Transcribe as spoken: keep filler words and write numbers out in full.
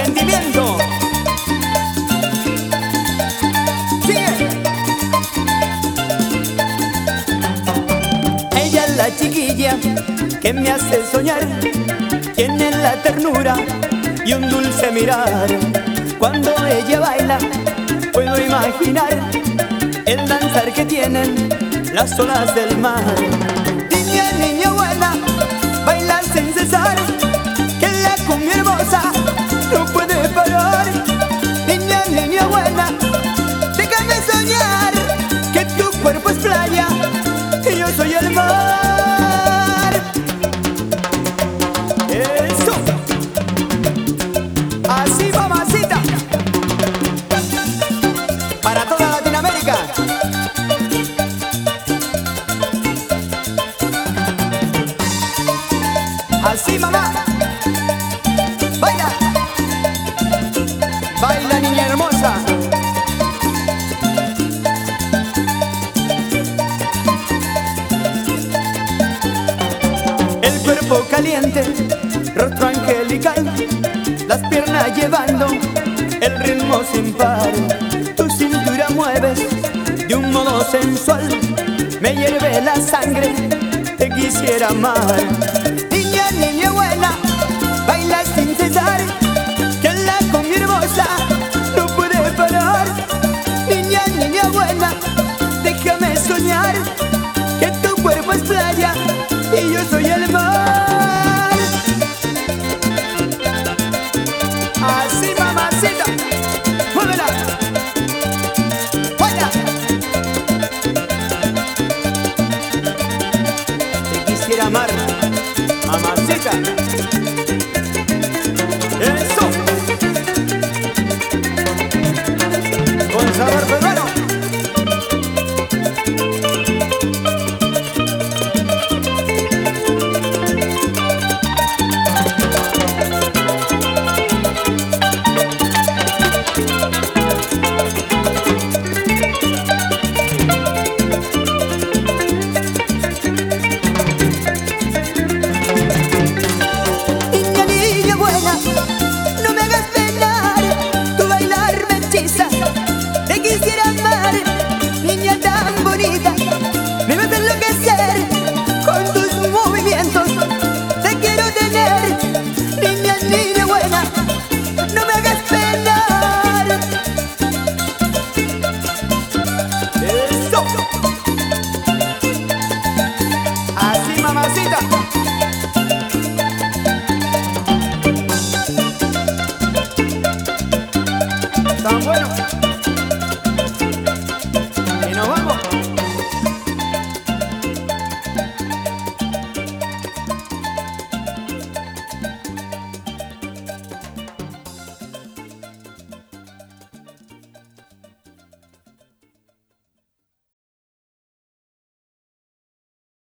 sentimiento. Sigue. Ella es la chiquilla que me hace soñar, tiene la ternura y un dulce mirar. Cuando ella baila puedo imaginar el danzar que tienen las olas del mar. Niña, niña buena, baila sin cesar, que la cumbia hermosa no puede parar. Niña, niña buena, déjame soñar, que tu cuerpo es playa y yo soy el mar. Eso. Así, mamacita, para toda Latinoamérica. Así, mamá, baila, baila, niña hermosa. El cuerpo caliente, rostro angelical, las piernas llevando el ritmo sin par. Tu cintura mueves de un modo sensual, me hierve la sangre, te quisiera amar. Niña, niña buena, baila sin cesar, que la cumbia hermosa no puede parar. Niña, niña buena, déjame soñar, que tu cuerpo es playa y yo soy el mar. Así, mamacita, muévela, baila. Te quisiera amar, mamacita.